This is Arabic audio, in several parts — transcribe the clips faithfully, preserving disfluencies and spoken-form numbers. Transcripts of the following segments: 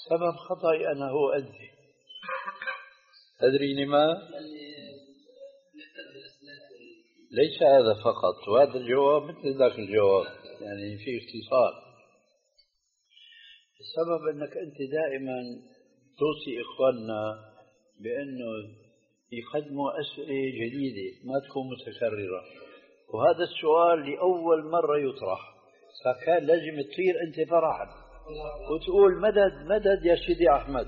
سبب خطأي أنا هو أنت. تدري لما؟ ليس هذا فقط، وهذا الجواب مثل ذاك الجواب، يعني في اختصار. السبب أنك أنت دائما توصي إخواننا بأنه يقدموا أسئلة جديدة ما تكون متكررة، وهذا السؤال لأول مرة يطرح، فكان لازم تطير أنت فرحا وتقول مدد مدد يا سيدي أحمد.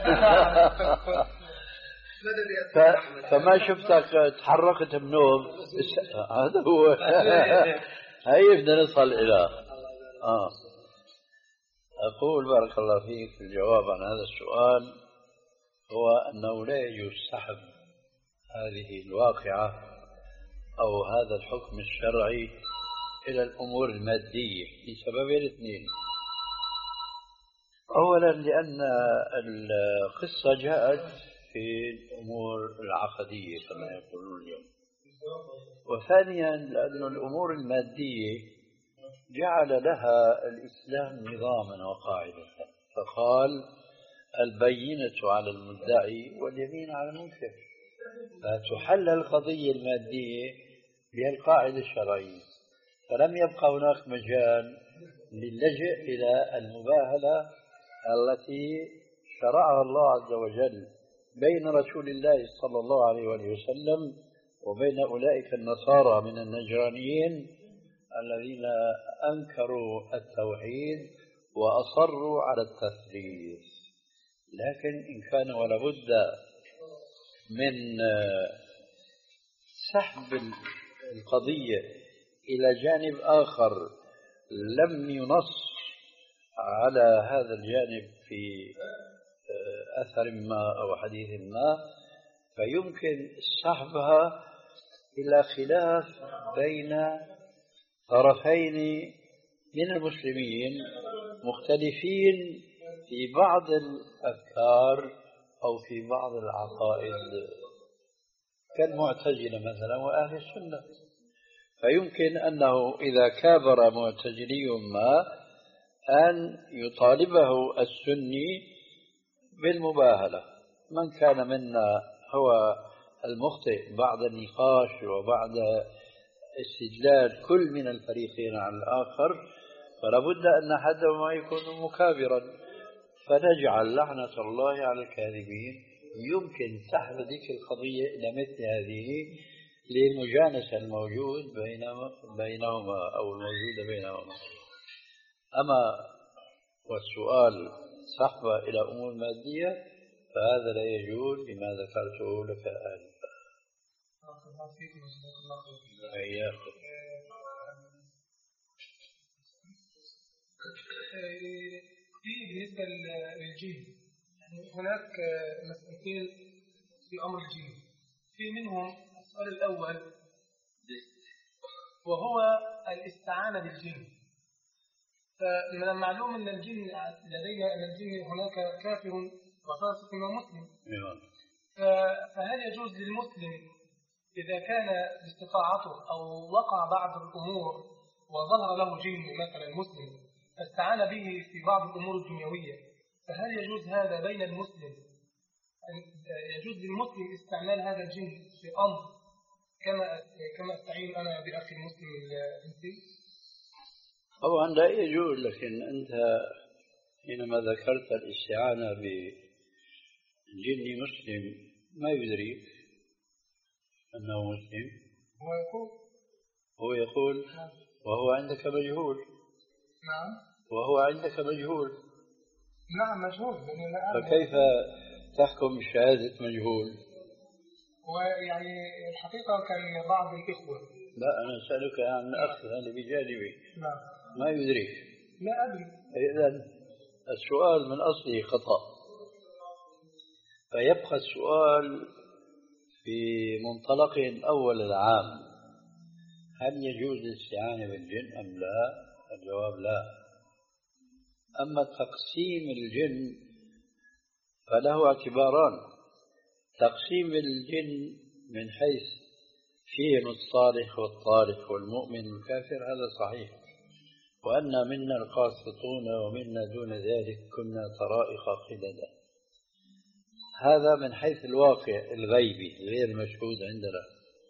ف... فما شفتك تحركت بنوم. هذا هو. هاي بدنا نصل إلى آه. أقول بارك الله فيك في الجواب عن هذا السؤال هو أنه لا يجوز سحب هذه الواقعة أو هذا الحكم الشرعي إلى الأمور المادية لسببين اثنين. أولا لأن القصة جاءت في الأمور العقدية كما يقولون اليوم، وثانيا لأن الأمور المادية جعل لها الإسلام نظاما وقاعدة، فقال البينة على المدعي واليمين على المنكر، فتحل القضية المادية بهالقاعدة الشرعية، فلم يبقى هناك مجال للجئ إلى المباهلة التي شرعها الله عز وجل بين رسول الله صلى الله عليه وسلم وبين أولئك النصارى من النجرانيين الذين أنكروا التوحيد وأصروا على التثليث. لكن إن كان ولا بد من سحب القضية إلى جانب آخر لم ينص على هذا الجانب في أثر ما أو حديث ما، فيمكن سحبها إلى خلاف بين طرفين من المسلمين مختلفين في بعض الأفكار أو في بعض العقائد كالمعتزلة مثلا وأهل السنة، فيمكن أنه إذا كابر معتزلي ما أن يطالبه السني بالمباهلة. من كان منا هو المخطئ بعد النقاش وبعد استدلال كل من الفريقين على الآخر، فلا بد أن أحدهما يكون مكابرا، فنجعل لعنة الله على الكاذبين. يمكن سحب ذيك القضية إلى مثل هذه للمجانسة الموجود بينهما أو الموجودة بينهما. أما والسؤال سحب إلى أمور مادية فهذا لا يجوز لما ذكرته لك آنفا. في بالنسبة للجن يعني هناك مسألتين في أمر الجن، في منهم السؤال الأول وهو الاستعانة بالجن. فمن المعلوم أن الجن لدينا أن الجن هناك كافر وفاسق ومسلم، فهل يجوز للمسلم إذا كان باستطاعته أو وقع بعض الأمور وظهر له جن مثلا مسلم فاستعان به في بعض الأمور الدنيوية، فهل يجوز هذا بين المسلم؟ يجوز للمسلم استعمال هذا الجن في أمر كما كما استعين أنا بأخي المسلم الإنسي؟ طبعا لا يجوز، لكن أنت حينما ذكرت الاستعانة بجن مسلم ما يدريك أنه مسلم. هو يقول هو يقول وهو عندك مجهول. نعم. وهو عندك مجهول. نعم مجهول. فكيف تحكم بشهادة مجهول؟ ويعني الحقيقة كان بعض الإخوة. لا أنا أسألك عن الأخ اللي بجانبي. نعم. ما يدريك. لا أدري. إذن السؤال من أصله خطأ، فيبقى السؤال في منطلق أول العام: هل يجوز الاستعانة بالجن أم لا؟ الجواب لا. أما تقسيم الجن فله اعتباران: تقسيم الجن من حيث فيهم الصالح والطالح والمؤمن والكافر هذا صحيح، وأن منا القاسطون ومنا دون ذلك كنا طرائق قددا. هذا من حيث الواقع الغيبي غير مشهود عندنا.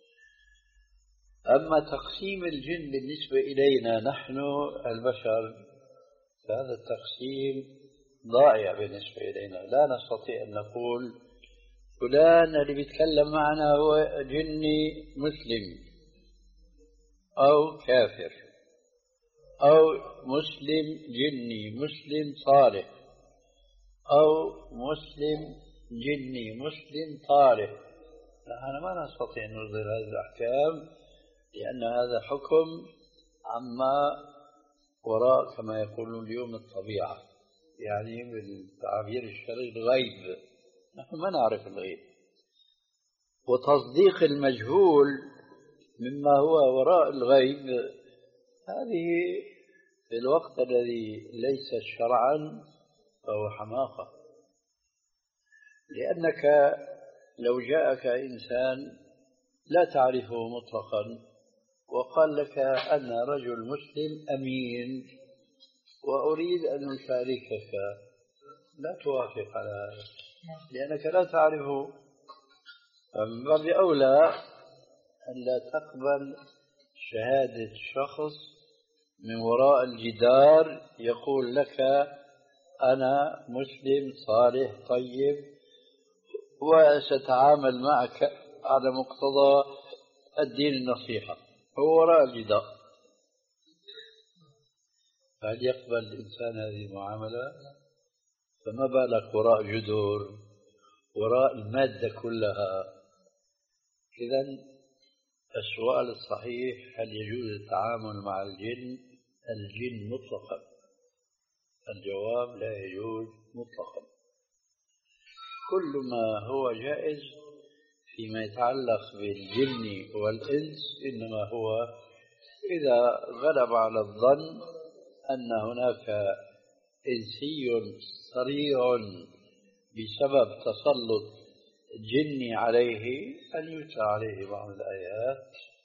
أما تقسيم الجن بالنسبة إلينا نحن البشر، فهذا التقسيم ضائع بالنسبة إلينا. لا نستطيع أن نقول فلان اللي بيتكلم معنا هو جني مسلم أو كافر، أو مسلم جني مسلم صالح، أو مسلم جني مسلم طالح. نحن ما نستطيع أن نصدر هذه الأحكام، لأن هذا حكم عما وراء كما يقولون اليوم الطبيعة، يعني بالتعبير الشرعي الغيب. نحن ما نعرف الغيب، وتصديق المجهول مما هو وراء الغيب هذه في الوقت الذي ليس شرعا فهو حماقة. لأنك لو جاءك إنسان لا تعرفه مطلقا وقال لك أنا رجل مسلم أمين وأريد أن أشاركك، لا توافق على هذا لأنك لا تعرفه. من باب أولى أن لا تقبل شهادة شخص من وراء الجدار يقول لك أنا مسلم صالح طيب وسأتعامل معك على مقتضى الدين النصيحة، هو وراء الجدار. هل يقبل الإنسان هذه المعاملة؟ فما بالك وراء جدر، وراء المادة كلها. إذن السؤال الصحيح هل يجوز التعامل مع الجن الجن مطلقا؟ الجواب لا يجوز مطلقا. كل ما هو جائز فيما يتعلق بالجن والإنس إنما هو إذا غلب على الظن أن هناك إنسي صريع بسبب تسلط جني عليه أن يتلى عليه بعض الآيات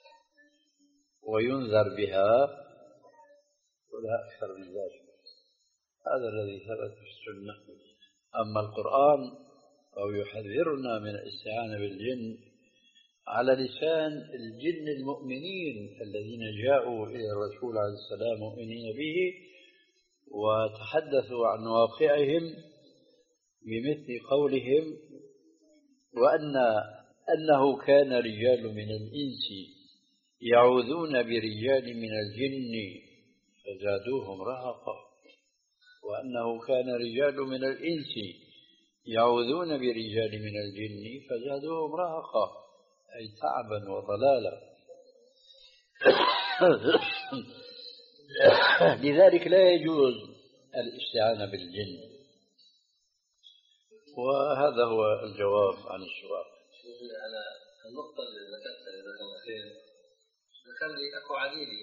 وينذر بها ولا أكثر من ذلك. هذا الذي ثبت في السنة. أما القرآن أو يحذرنا من الاستعانة بالجن على لسان الجن المؤمنين الذين جاءوا إلى الرسول عليه السلام مؤمنين به وتحدثوا عن واقعهم بمثل قولهم وأن أنه كان رجال من الإنس يعوذون برجال من الجن فزادوهم رهقا، وأنه كان رجال من الإنس يعوذون برجال من الجن فزادوهم رهقا، أي تعبا وضلالا. لذلك لا يجوز الاستعانة بالجن. وهذا هو الجواب عن السؤال. على النقطة اللي ذكرتها جزاك الله خير، ذكر لي أخو عزيزي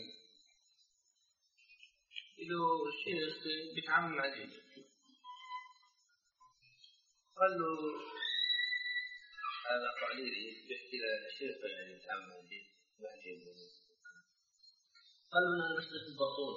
له شيخ بيتعامل مع الجن، قال له هذا أخو عزيزي بيحكي للشيخ يعني بيتعامل مع الجن مع الجن، قال له أنا بشتغل في الباطون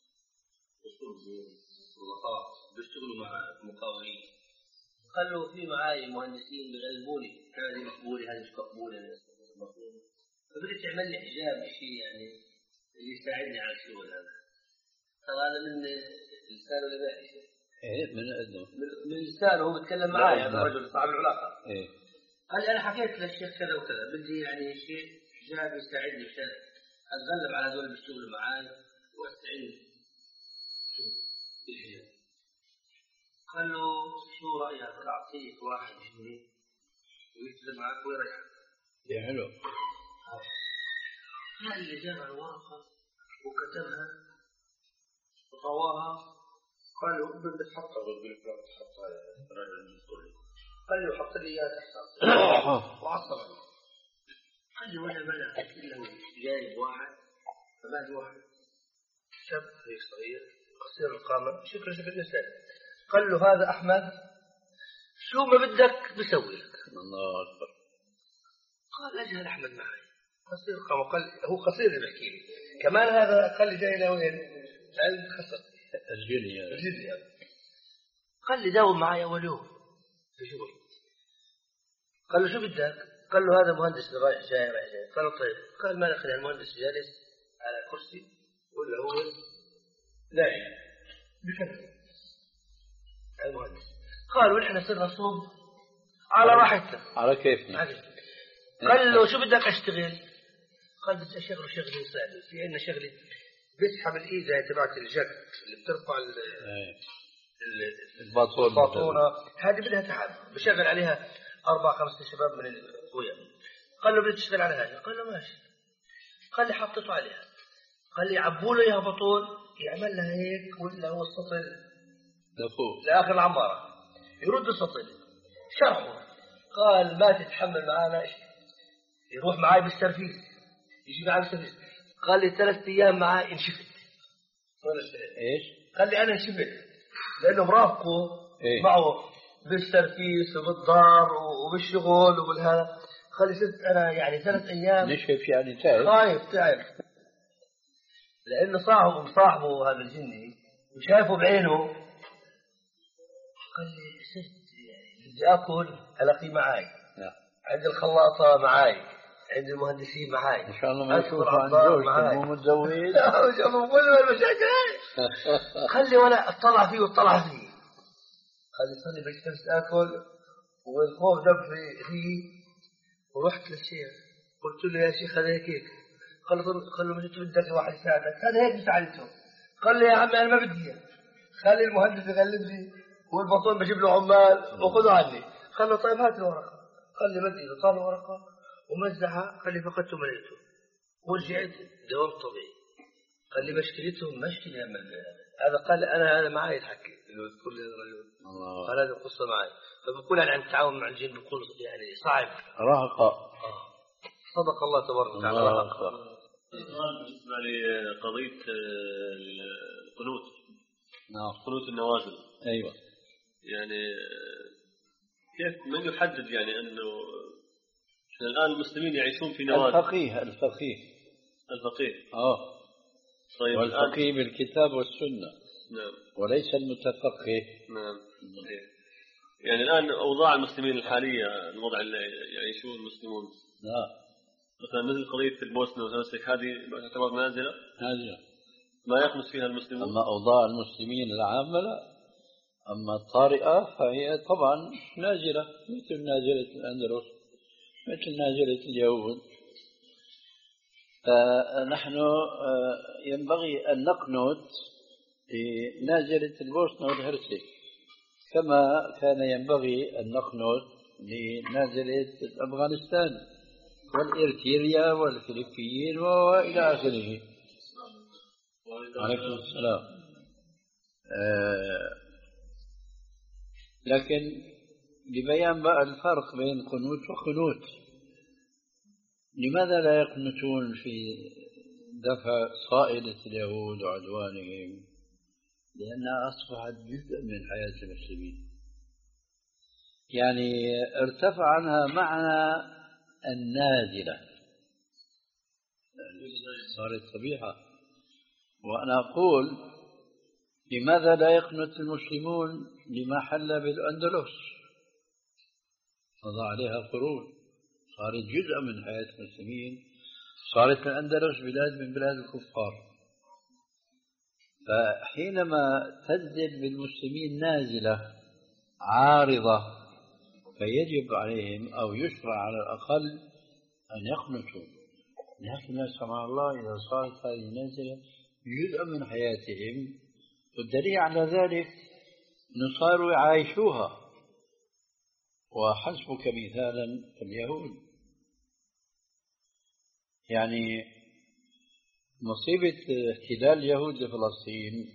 والغطاء بيشتغلوا مع مقاولين، قال له في معاي مهندسين بيغلبوني هذه مقبولة هذه مش مقبولة، فبدك تعمل لي حجاب شيء يعني اللي يساعدني على الشغل هذا. قال هذا من لسانه ولا باقي شيء؟ إيه من أذنه من لسانه، هو بيتكلم معي هذا الرجل صاحب العلاقة. إيه قال لي أنا حكيت للشيخ كذا وكذا بدي يعني شيء حجاب يساعدني عشان أتغلب على هذول اللي بيشتغلوا معاي وأستعين بالحجاب. قال له شو رأيك أعطيك واحد جني ويشتغل معك ويرجع؟ يا حلو. قال اللي جاب الورقة وكتبها وطواها، قال له بدك تحطها بالبلوك تحطها الرجل المسؤول، قال له حط لي إياها تحت وعصب عليه. قال له ولا بلا إلا جايب واحد فباقي واحد شاب صغير قصير القامة شكله شكل الإنسان، قال له هذا أحمد شو ما بدك بسوي لك. الله أكبر. قال أجهل أحمد معي قصير قامة، قال هو قصير اللي بحكي لي كمان هذا، قال لي جاي لوين علم خسر الجني الجني قال لي داوم معي أول يوم في شغل. قال له شو بدك؟ قال له هذا مهندس رايح جاي رايح جاي. قال له طيب. قال ما نخلي المهندس جالس على كرسي ولا هو نايم بكذا المهندس. قالوا نحن صرنا صوب على راحتنا على كيفنا. قال له شو بدك أشتغل؟ قال بدي أشغل شغلي يساعدني في عندنا شغلي بيسحب الإيدة تبعت الجك اللي بترفع الباطونة هذه بدها تعب بشغل عليها أربع خمسة شباب من الأخويا. قال له بدي تشتغل على هذه. قال له ماشي. قال لي حطيته عليها. قال لي عبوا له إياها بطول يعمل لها هيك ولا هو السطل لآخر العمارة يرد السطل شرحه. قال ما تتحمل معانا شيء يروح معاي بالسرفيس يجي معاي بالسرفيس. قال لي ثلاث أيام معاي انشفت. إيش؟ قال لي أنا انشفت لأنه مرافقه إيه؟ معه بالسرفيس وبالدار وبالشغل وبالهذا. قال لي صرت أنا يعني ثلاث أيام نشف يعني تعب خايف تعب لأنه صاحبه صاحبه هذا الجني وشايفه بعينه. قال لي صرت يعني بدي أكل ألاقيه معاي نعم. عند الخلاطة معاي عند المهندسين معاي إن شاء الله ما يشوفوا عن زوجته مو متزوج. شوفوا كل المشاكل. خلي ولا اطلع فيه واطلع فيه. قال لي صلي بس بس أكل والخوف دب في فيه. ورحت للشيخ قلت له يا شيخ هذا هيك قال له قال له مش بدك واحد يساعدك هذا هيك مساعدته. قال لي يا عمي أنا ما بدي خلي المهندس يغلب لي والبطون بجيب له عمال وخذوا عني. قال له طيب هات الورقة. قال لي مد إيده طال ورقة ومزحها. قال لي فقدت مليته ورجعت دوام طبيعي. قال لي مشكلتهم مشكلة يا من هذا. قال أنا هذا معي يتحكي كل الرجل. قال هذه القصة معي. فبقول عن التعاون مع الجن بيكون يعني صعب رهقة. آه. صدق الله تبارك وتعالى. السؤال بالنسبة لقضية القنوت. نعم. قنوت النوازل. أيوة. يعني كيف من يحدد يعني أنه الآن المسلمين يعيشون في نوازل؟ الفقيه الفقيه الفقيه. آه. طيب والفقيه بالكتاب والسنة. نعم. وليس المتفقه. نعم. صحيح. يعني الآن أوضاع المسلمين الحالية الوضع اللي يعيشون المسلمون. لا. مثلا مثل قضية البوسنة والهرسك هذه تعتبر نازلة. نازلة. ما يخلص فيها المسلمون. أما أوضاع المسلمين العامة لا. أما الطارئة فهي طبعا نازلة مثل نازلة الأندلس مثل نازلة اليهود. فنحن ينبغي أن نقنط لنازلة البوسنة والهرسك كما كان ينبغي أن نقنط لنازلة أفغانستان والإرتريا والفلبين وإلى آخره. عليكم السلام. آه لكن لبيان بقى الفرق بين قنوت وخنوت. لماذا لا يقنتون في دفع صائلة اليهود وعدوانهم؟ لأنها أصبحت جزء من حياة المسلمين. يعني ارتفع عنها معنى النازلة صارت طبيعة. وأنا أقول لماذا لا يقنت المسلمون لما حل بالأندلس؟ مضى عليها قرون صارت جزء من حياة المسلمين. صارت الأندلس بلاد من بلاد الكفار. فحينما تنزل بالمسلمين نازلة عارضة فيجب عليهم أو يشرع على الأقل أن يقنطوا. لكن لا سمح الله إذا صارت هذه النازلة جزء من حياتهم. والدليل على ذلك أن صاروا يعايشوها. وحسبك مثالا اليهود. يعني مصيبة احتلال اليهود لفلسطين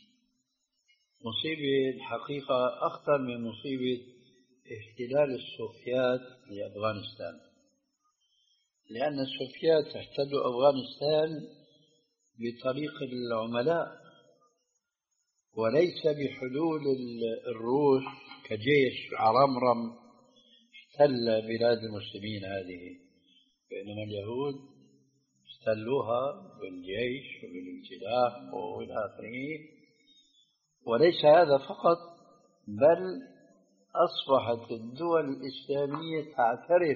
مصيبة الحقيقة أخطر من مصيبة احتلال السوفيات لأفغانستان. لأن السوفيات احتلوا أفغانستان بطريق العملاء وليس بحلول الروس كجيش عرمرم احتل بلاد المسلمين هذه. بينما اليهود احتلوها بالجيش وبالامتلاك والى اخره. وليس هذا فقط، بل اصبحت الدول الاسلاميه تعترف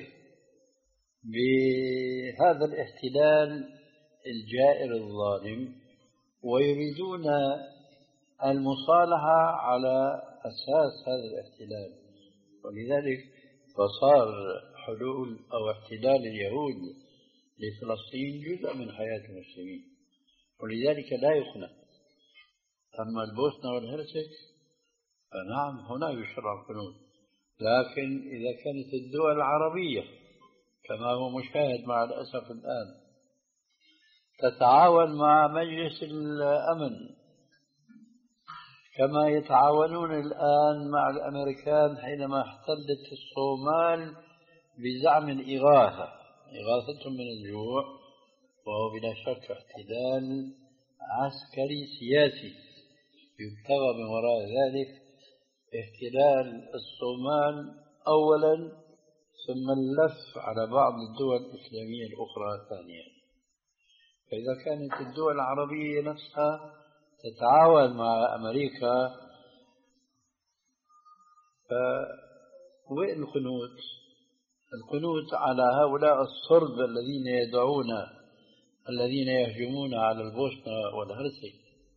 بهذا الاحتلال الجائر الظالم، ويريدون المصالحه على اساس هذا الاحتلال. ولذلك فصار حلول او احتلال اليهود لفلسطين جزء من حياة المسلمين، ولذلك لا يخنق. أما البوسنة والهرسك فنعم هنا يشرع القنوت، لكن إذا كانت الدول العربية كما هو مشاهد مع الأسف الآن تتعاون مع مجلس الأمن كما يتعاونون الآن مع الأمريكان حينما احتلت الصومال بزعم الإغاثة، إغاثتهم من الجوع، وهو بلا شك احتلال عسكري سياسي يبتغى من وراء ذلك احتلال الصومال أولا، ثم اللف على بعض الدول الإسلامية الأخرى ثانيا. فإذا كانت الدول العربية نفسها تتعاون مع أمريكا، فوين القنوت؟ القنوت على هؤلاء الصرب الذين يدعون الذين يهجمون على البوسنة والهرسك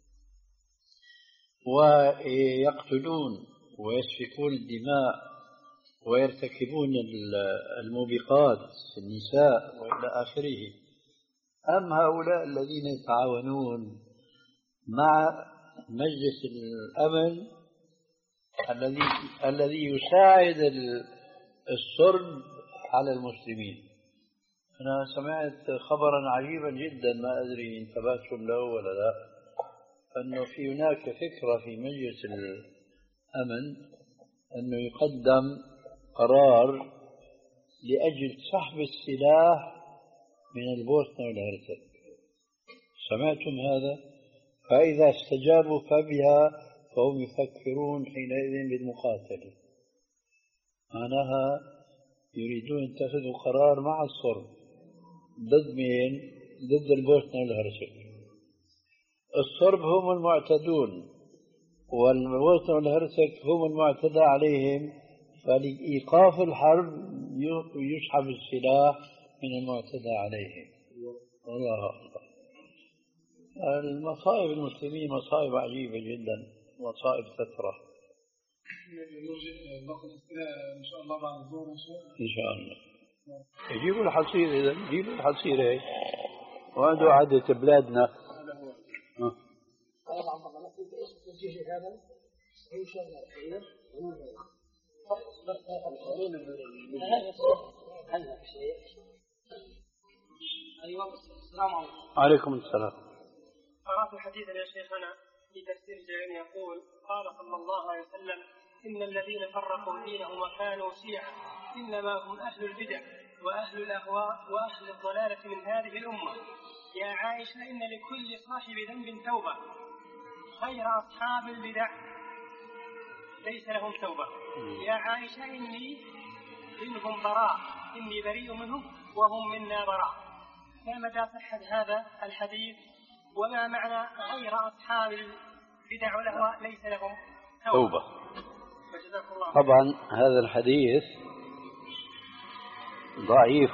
ويقتلون ويسفكون الدماء ويرتكبون الموبقات في النساء وإلى آخره. أم هؤلاء الذين يتعاونون مع مجلس الأمن الذي الذي يساعد الصرب على المسلمين. أنا سمعت خبرا عجيبا جدا، ما أدري انتبهتم له ولا لا، أنه في هناك فكرة في مجلس الأمن أنه يقدم قرار لأجل سحب السلاح من البوسنة والهرسك. سمعتم هذا؟ فإذا استجابوا فبها فهم يفكرون حينئذ بالمقاتلة. معناها يريدون يتخذوا قرار مع الصرب ضد مين؟ ضد البوسنة والهرسك. الصرب هم المعتدون والبوسنة والهرسك هم المعتدى عليهم، فلإيقاف الحرب يسحب السلاح من المعتدى عليهم. الله أكبر. المصائب المسلمين مصائب عجيبة جدا، مصائب فترة. إن شاء الله بعد الظهر إن شاء الله يجيبوا الحصير، إذا يجيبوا الحصير هيك وهذا عادة بلادنا. أه. أيوة. السلام عليكم. عليكم السلام. قرأت حديثا يا شيخنا في تفسير الجليل يقول: قال صلى الله عليه وسلم: إن الذين فرقوا دينهم وكانوا شيعا إنما هم أهل البدع وأهل الأهواء وأهل الضلالة من هذه الأمة. يا عائشة إن لكل صاحب ذنب توبة، غير أصحاب البدع ليس لهم توبة. يا عائشة إني منهم براء، إني بريء منهم وهم منا براء. فمتى صحة هذا الحديث؟ وما معنى غير أصحاب البدع والأهواء ليس لهم توبة, توبة. طبعا هذا الحديث ضعيف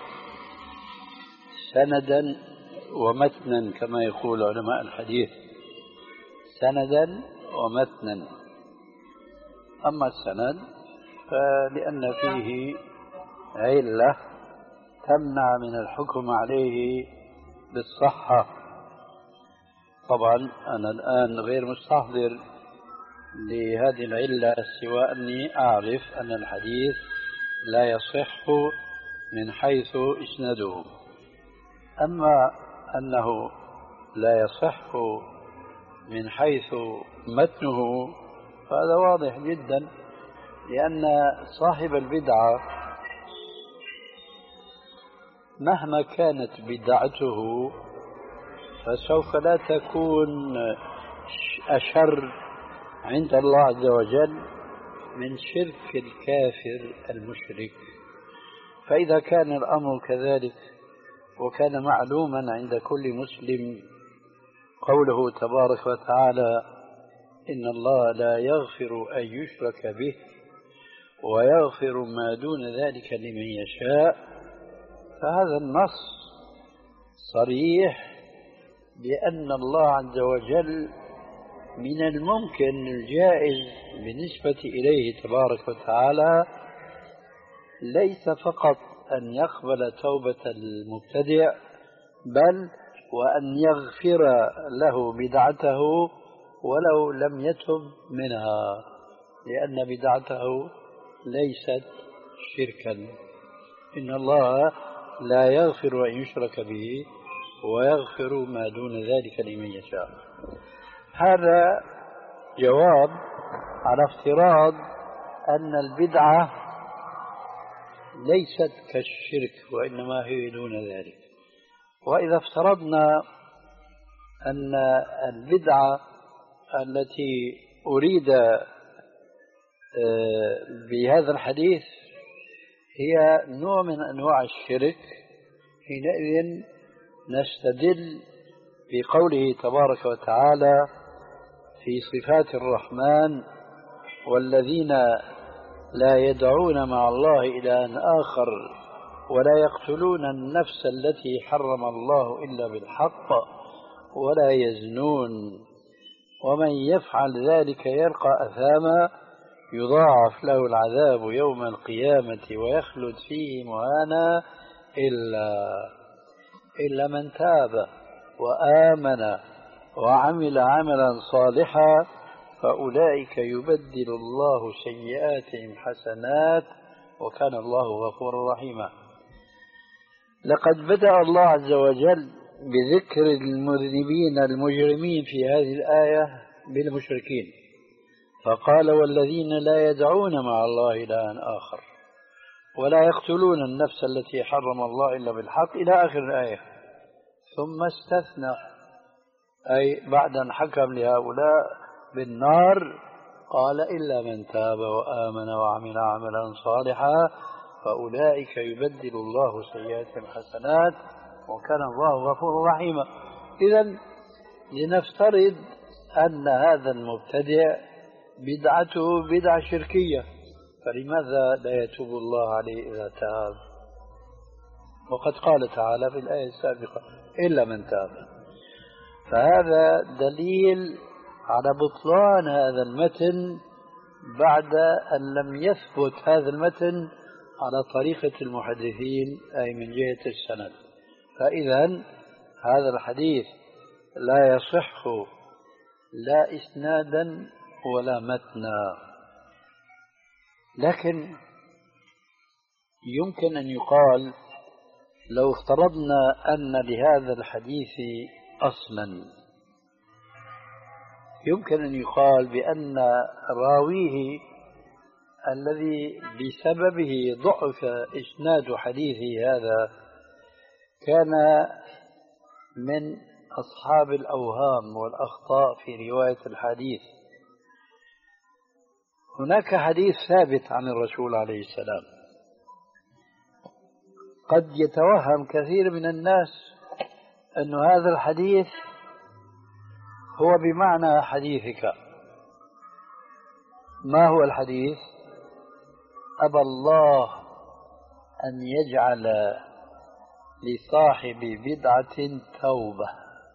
سندا ومتنا كما يقول علماء الحديث، سندا ومتنا. أما السند فلأن فيه علة تمنع من الحكم عليه بالصحة. طبعا أنا الآن غير مستحضر لهذه العلة سوى أني أعرف أن الحديث لا يصح من حيث إسناده. أما أنه لا يصح من حيث متنه فهذا واضح جدا، لأن صاحب البدعة مهما كانت بدعته فسوف لا تكون أشر عند الله عز وجل من شرك الكافر المشرك. فإذا كان الأمر كذلك وكان معلوما عند كل مسلم قوله تبارك وتعالى إن الله لا يغفر أن يشرك به ويغفر ما دون ذلك لمن يشاء. فهذا النص صريح بأن الله عز وجل من الممكن الجائز بالنسبة إليه تبارك وتعالى ليس فقط أن يقبل توبة المبتدع، بل وأن يغفر له بدعته ولو لم يتب منها، لأن بدعته ليست شركا. إن الله لا يغفر أن يشرك به ويغفر ما دون ذلك لمن يشاء. هذا جواب على افتراض أن البدعة ليست كالشرك وإنما هي دون ذلك. وإذا افترضنا أن البدعة التي أريد بهذا الحديث هي نوع من أنواع الشرك، حينئذ نستدل بقوله تبارك وتعالى في صفات الرحمن والذين لا يدعون مع الله إلها آخر ولا يقتلون النفس التي حرم الله إلا بالحق ولا يزنون ومن يفعل ذلك يلقى أثاما يضاعف له العذاب يوم القيامة ويخلد فيه مهانا إلا إلا من تاب وآمن وعمل عملا صالحا فأولئك يبدل الله سيئاتهم حسنات وكان الله غفورا رحيما. لقد بدأ الله عز وجل بذكر المذنبين المجرمين في هذه الآية بالمشركين، فقال والذين لا يدعون مع الله إلها آخر ولا يقتلون النفس التي حرم الله إلا بالحق إلى آخر الآية، ثم استثنى أي بعد أن حكم لهؤلاء بالنار قال إلا من تاب وآمن وعمل عملا صالحا فأولئك يبدل الله سيئاتهم حسنات وكان الله غفورا رحيما. إذن لنفترض أن هذا المبتدع بدعته بدعة شركية، فلماذا لا يتوب الله عليه إذا تاب؟ وقد قال تعالى في الآية السابقة إلا من تاب. فهذا دليل على بطلان هذا المتن بعد أن لم يثبت هذا المتن على طريقة المحدثين أي من جهة السند. فإذا هذا الحديث لا يصح لا إسنادا ولا متنا، لكن يمكن أن يقال لو افترضنا أن لهذا الحديث أصلا، يمكن أن يقال بأن راويه الذي بسببه ضعف إسناد حديثه هذا كان من أصحاب الأوهام والأخطاء في رواية الحديث. هناك حديث ثابت عن الرسول عليه السلام قد يتوهم كثير من الناس أن هذا الحديث هو بمعنى حديثك. ما هو الحديث؟ أبى الله أن يجعل لصاحب بدعة توبة.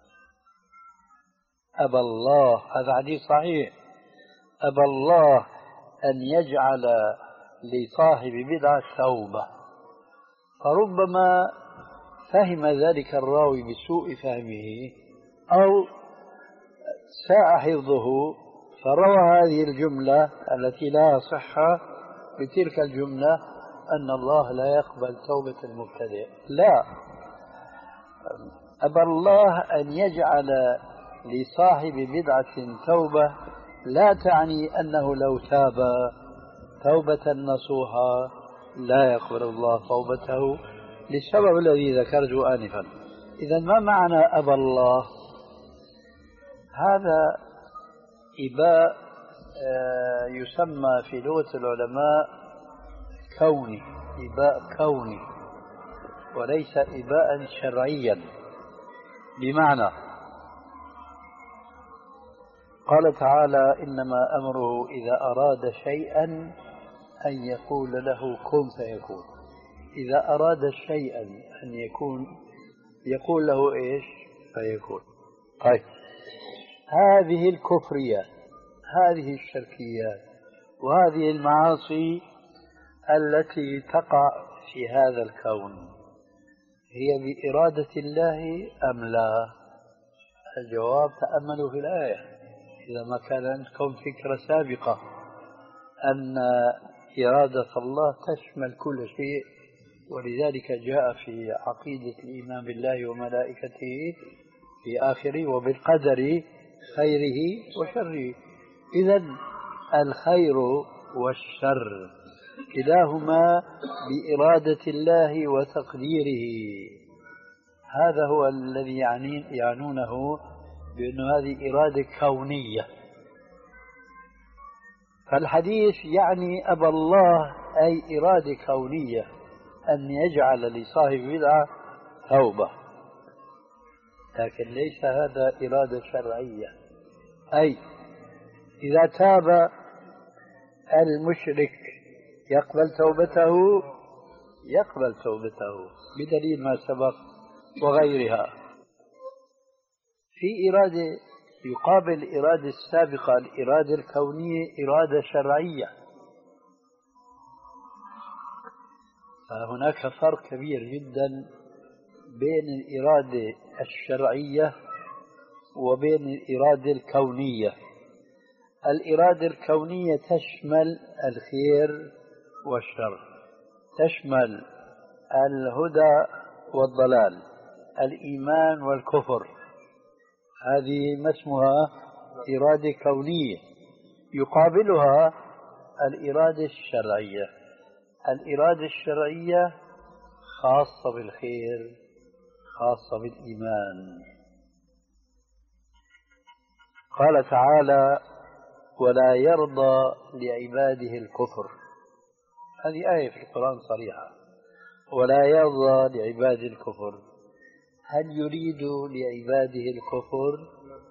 أبى الله، هذا حديث صحيح، أبى الله أن يجعل لصاحب بدعة توبة. فربما فهم ذلك الراوي بسوء فهمه أو ساء حفظه فروى هذه الجملة التي لا صحة بتلك الجملة أن الله لا يقبل توبة المبتدئ. لا، أبى الله أن يجعل لصاحب بدعة توبة لا تعني أنه لو تاب توبة نصوحة لا يقبل الله توبته للسبب الذي ذكرته آنفا. إذا ما معنى أبى الله؟ هذا إباء يسمى في لغة العلماء كوني، إباء كوني. وليس إباء شرعيا. بمعنى قال تعالى إنما أمره إذا أراد شيئا أن يقول له كن فيكون. إذا أراد شيئا أن يكون يقول له إيش فيكون. طيب هذه الكفريات، هذه الشركيات، وهذه المعاصي التي تقع في هذا الكون هي بإرادة الله أم لا؟ الجواب تأملوا في الآية إذا ما كان عندكم فكرة سابقة أن إرادة الله تشمل كل شيء، ولذلك جاء في عقيدة الإيمان بالله وملائكته في آخره وبالقدر خيره وشره. إذن الخير والشر كلاهما بإرادة الله وتقديره. هذا هو الذي يعنونه بأن هذه إرادة كونية. فالحديث يعني أبى الله أي إرادة كونية أن يجعل لصاحب بدعة توبة، لكن ليس هذا إرادة شرعية. أي إذا تاب المشرك يقبل توبته، يقبل توبته بدليل ما سبق وغيرها. في إرادة يقابل الإرادة السابقة الإرادة الكونية إرادة شرعية، فهناك فرق كبير جدا بين الإرادة الشرعية وبين الإرادة الكونية. الإرادة الكونية تشمل الخير والشر، تشمل الهدى والضلال، الإيمان والكفر. هذه ما اسمها إرادة كونية. يقابلها الإرادة الشرعية. الإرادة الشرعية خاصة بالخير، خاصة بالإيمان. قال تعالى ولا يرضى لعباده الكفر. هذه آية في القرآن صريحة، ولا يرضى لعباده الكفر. هل يريد لعباده الكفر؟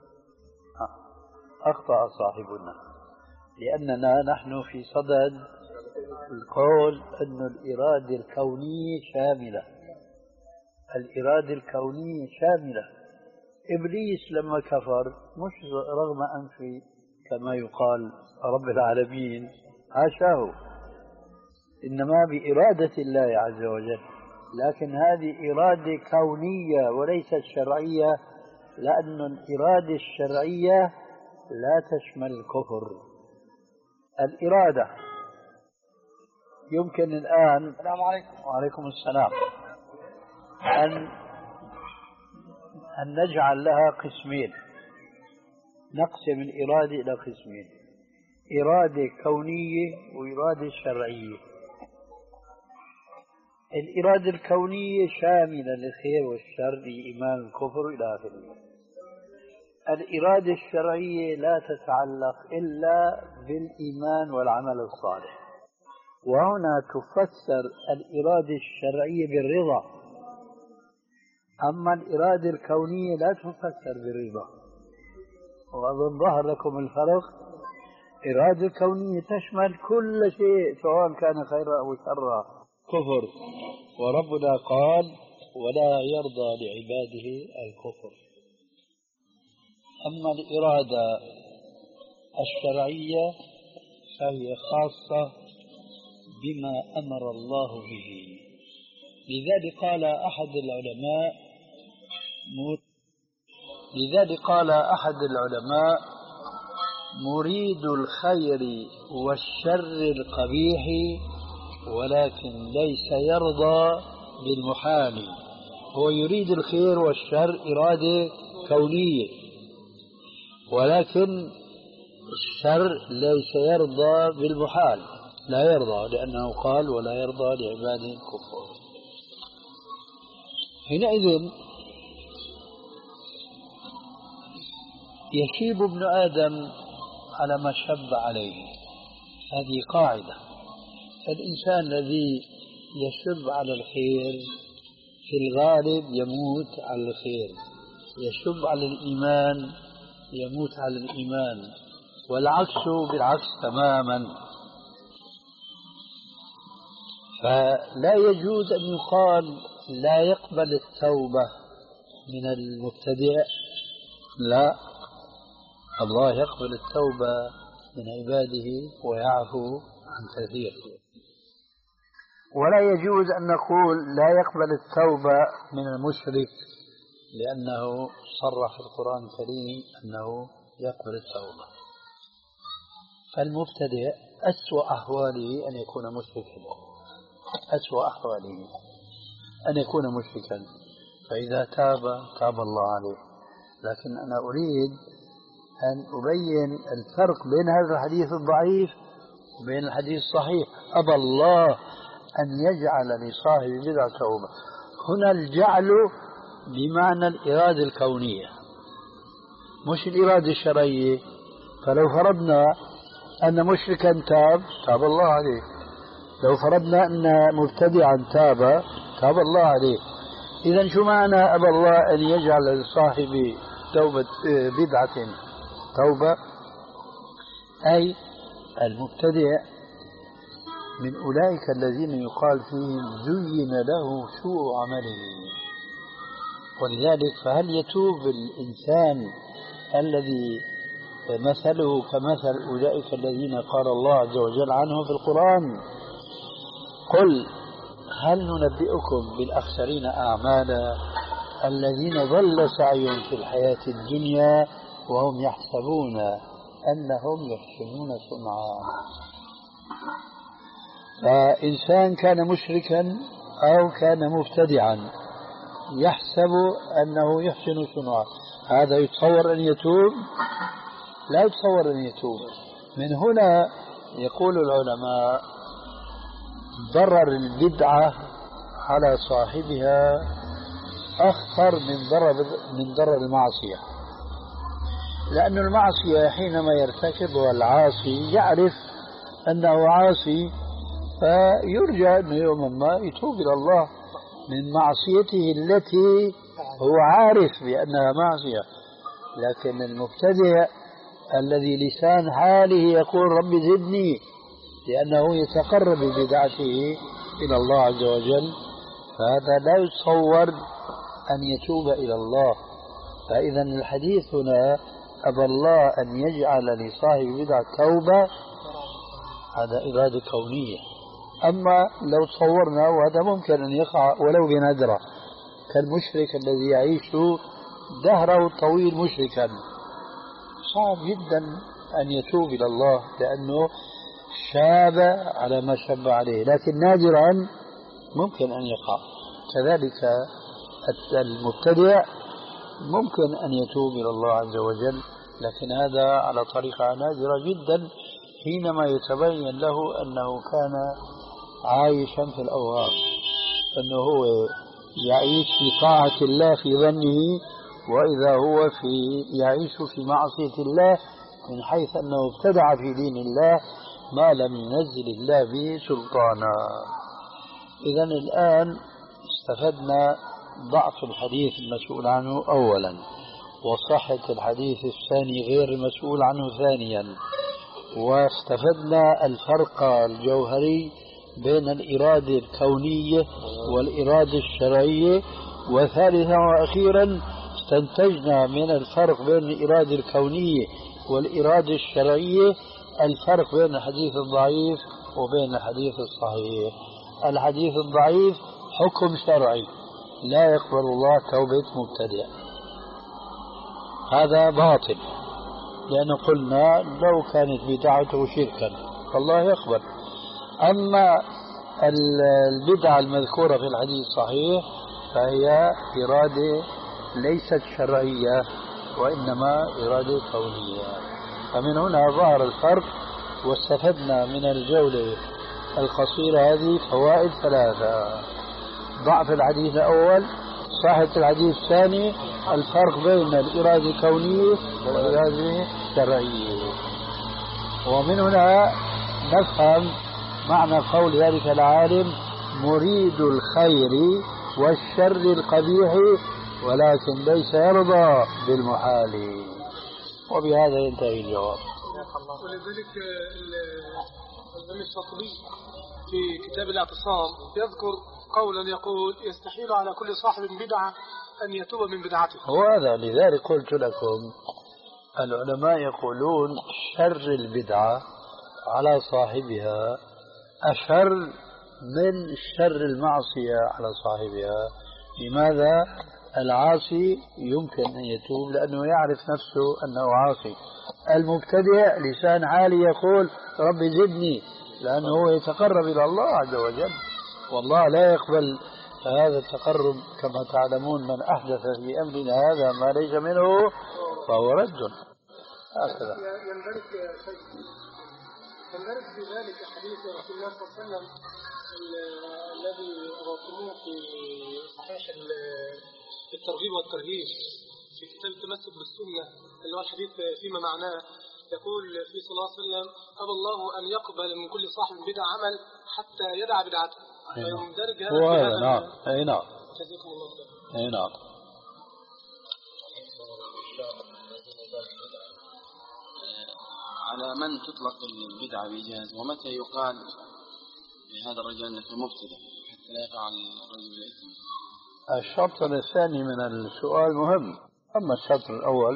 أخطأ صاحبنا، لأننا نحن في صدد القول أن الإرادة الكونية شاملة. الإرادة الكونية شاملة. إبليس لما كفر مش رغم أنفه كما يقال رب العالمين، حاشاه، إنما بإرادة الله عز وجل. لكن هذه إرادة كونية وليست شرعية، لأن الإرادة الشرعية لا تشمل الكفر. الإرادة يمكن الآن السلام عليكم. وعليكم السلام أن أن نجعل لها قسمين، نقسم الإرادة إلى قسمين: إرادة كونية وإرادة شرعية. الإرادة الكونية شاملة للخير والشر، الإيمان والكفر إلى آخره. الإرادة الشرعية لا تتعلق إلا بالإيمان والعمل الصالح. وهنا تفسر الإرادة الشرعية بالرضا، أما الإرادة الكونية لا تفسر بالرضا. وأظن ظهر لكم الفرق. الإرادة الكونية تشمل كل شيء سواء كان خيرا أو شرا، كفر. وربنا قال ولا يرضى لعباده الكفر. أما الإرادة الشرعية فهي خاصة بما أمر الله به. لذلك قال أحد العلماء لذلك قال أحد العلماء مريد الخير والشر القبيح ولكن ليس يرضى بالمحال. هو يريد الخير والشر إرادة كونية، ولكن الشر ليس يرضى بالمحال، لا يرضى، لأنه قال ولا يرضى لعباده الكفر. حينئذ يشيب ابن آدم على ما شب عليه. هذه قاعدة. الإنسان الذي يشب على الخير في الغالب يموت على الخير، يشب على الإيمان يموت على الإيمان، والعكس بالعكس تماما. فلا يجوز أن يقال لا يقبل التوبة من المبتدع، لا، الله يقبل التوبة من عباده ويعفو عن كثير. ولا يجوز أن نقول لا يقبل التوبة من المشرك، لأنه صرح في القرآن الكريم أنه يقبل التوبة. فالمبتدع أسوأ أحواله أن يكون مشركا، أسوأ أحواله أن يكون مشركا، فإذا تاب تاب الله عليه. لكن أنا أريد أن أبين الفرق بين هذا الحديث الضعيف وبين الحديث الصحيح. أبى الله أن يجعل لصاحب بدعة توبة، هنا الجعل بمعنى الإرادة الكونية مش الإرادة الشرعية. فلو فرضنا أن مشركا تاب تاب الله عليه، لو فرضنا أن مبتدعا تاب تاب الله عليه. إذن شو معنى أبى الله أن يجعل لصاحب توبة بدعة توبة؟ أي المبتدع من أولئك الذين يقال فيهم زين له سوء عمله. ولذلك فهل يتوب الإنسان الذي مثله كمثل أولئك الذين قال الله عز وجل عنهم في القرآن: قل هل ننبئكم بالأخسرين أعمالا الذين ضل سعيهم في الحياة الدنيا وهم يحسبون أنهم يحسنون صنعا. فإنسان كان مشركا أو كان مبتدعا يحسب أنه يحسن صنعا، هذا يتصور أن يتوب؟ لا يتصور أن يتوب. من هنا يقول العلماء ضرر البدعة على صاحبها أخطر من ضرر من ضرر المعصية، لأن المعصية حينما يرتكبها العاصي يعرف أنه عاصي، فيرجى أنه يوما ما يتوب إلى الله من معصيته التي هو عارف بأنها معصية. لكن المبتدع الذي لسان حاله يقول رب زدني، لأنه يتقرب ببدعته إلى الله عز وجل، فهذا لا يتصور أن يتوب إلى الله. فإذا الحديث هنا أبى الله أن يجعل لصاحب بدعة توبة، هذا إرادة كونية. أما لو تصورنا، وهذا ممكن أن يقع ولو بندرة، كالمشرك الذي يعيش دهره الطويل مشركا، صعب جدا أن يتوب إلى الله لأنه شاب على ما شاب عليه، لكن نادرا ممكن أن يقع. كذلك المبتدع ممكن أن يتوب إلى الله عز وجل، لكن هذا على طريقة نادرة جدا حينما يتبين له أنه كان عايشا في الأوهام، أنه هو يعيش في طاعة الله في ظنه، وإذا هو في يعيش في معصية الله من حيث أنه ابتدع في دين الله ما لم ينزل الله به سلطانا. إذن الآن استفدنا ضعف الحديث المسؤول عنه أولا، وصحة الحديث الثاني غير المسؤول عنه ثانيا، واستفدنا الفرق الجوهري بين الإرادة الكونية والإرادة الشرعية، وثالثا وأخيرا استنتجنا من الفرق بين الإرادة الكونية والإرادة الشرعية الفرق بين الحديث الضعيف وبين الحديث الصحيح. الحديث الضعيف حكم شرعي، لا يقبل الله توبة مبتدع، هذا باطل، لأن قلنا لو كانت بدعته شركا فالله يقبل. أما البدعة المذكورة في الحديث الصحيح فهي إرادة ليست شرعية وإنما إرادة كونية. فمن هنا ظهر الفرق، واستفدنا من الجولة القصيرة هذه فوائد ثلاثة: ضعف الحديث الأول، صحة الحديث الثاني، الفرق بين الإرادة الكونية والإرادة الشرعية. ومن هنا نفهم معنى قول ذلك العالم: مريد الخير والشر القبيح ولكن ليس يرضى بالمحال. وبهذا ينتهي الجواب. ولذلك الإمام الشاطبي في كتاب الاعتصام يذكر قولا يقول يستحيل على كل صاحب بدعة أن يتوب من بدعته. وهذا لذلك قلت لكم العلماء يقولون شر البدعة على صاحبها أشر من شر المعصية على صاحبها. لماذا؟ العاصي يمكن أن يتوب لأنه يعرف نفسه أنه عاصي. المبتدع لسان عالي يقول ربي زدني، لأنه يتقرب إلى الله عز وجل، والله لا يقبل هذا التقرب. كما تعلمون من أحدث في أمرنا هذا ما ليس منه فهو رد. هكذا يندرج يندرج في ذلك حديث رسول الله صلى الله عليه وسلم الذي رواه في صحيح الترغيب والترهيب في كتاب التمسك بالسنة، اللي هو الحديث فيما معناه، يقول في صلى الله عليه وسلم أبى الله أن يقبل من كل صاحب بدعة عمل حتى يدع بدعته. فيندرج هذا. نعم. أي نعم. جزاكم الله خير. أي نعم. على من تطلق البدعة بإيجاز، ومتى يقال لهذا الرجل أنك مبتدع حتى لا يقع الرجل الإثم؟ الشرط الثاني من السؤال مهم. أما الشرط الأول